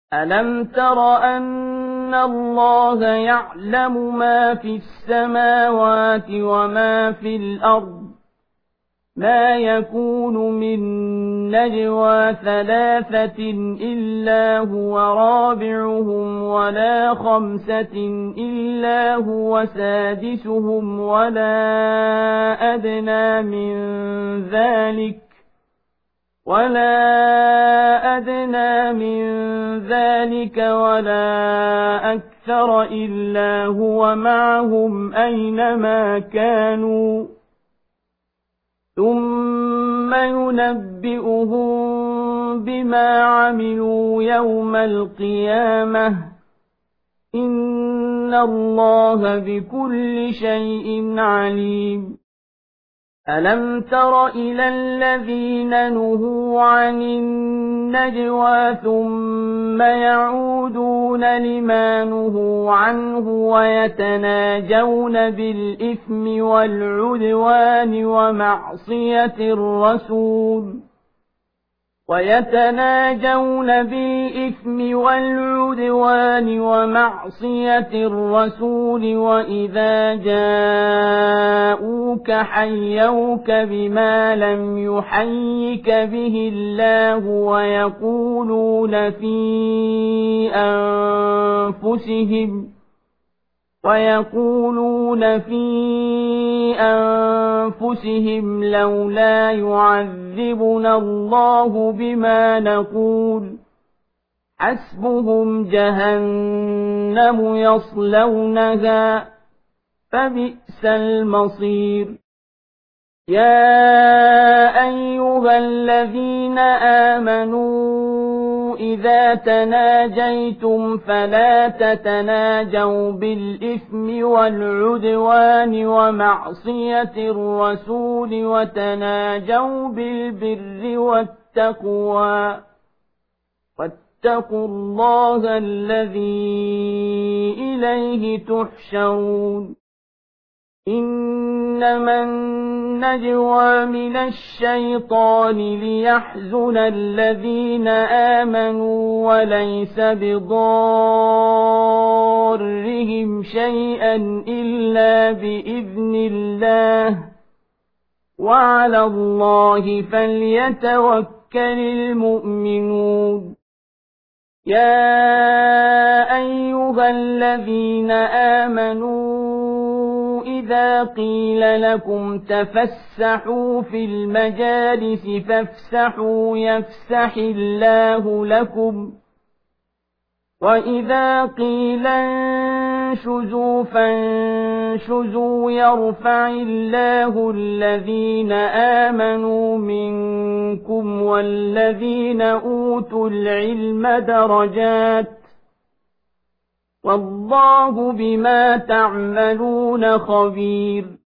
ألم تر أن الله يعلم ما في السماوات وما في الأرض ما يكون من نجوى ثلاثة إلا هو رابعهم ولا خمسة إلا هو سادسهم ولا أدنى من ذلك ولا أكثر إلا هو معهم أينما كانوا ثم ينبئهم بما عملوا يوم القيامة إن الله بكل شيء عليم ألم تر إلى الذين نهوا عن النجوى ثم يعودون لما نهوا عنه ويتناجون بالإثم والعدوان ومعصية الرسول وإذا جاءوك حيوك بما لم يحيك به الله ويقولون في أنفسهم لولا يعذبنا الله بما نقول حسبهم جهنم يصلونها فبئس المصير يا أيها الذين آمنوا إذا تناجيتم فلا تتناجوا بالإثم والعدوان ومعصية الرسول وتناجوا بالبر والتقوى واتقوا الله الذي إليه تحشرون إنما النجوى من الشيطان ليحزن الذين آمنوا وليس بضارهم شيئا إلا بإذن الله وعلى الله فليتوكل المؤمنون يا أيها الذين آمنوا إذا قيل لكم تفسحوا في المجالس فافسحوا يفسح الله لكم وإذا قيل انشزوا فانشزوا يرفع الله الذين آمنوا منكم والذين أوتوا العلم درجات والله بما تعملون خبير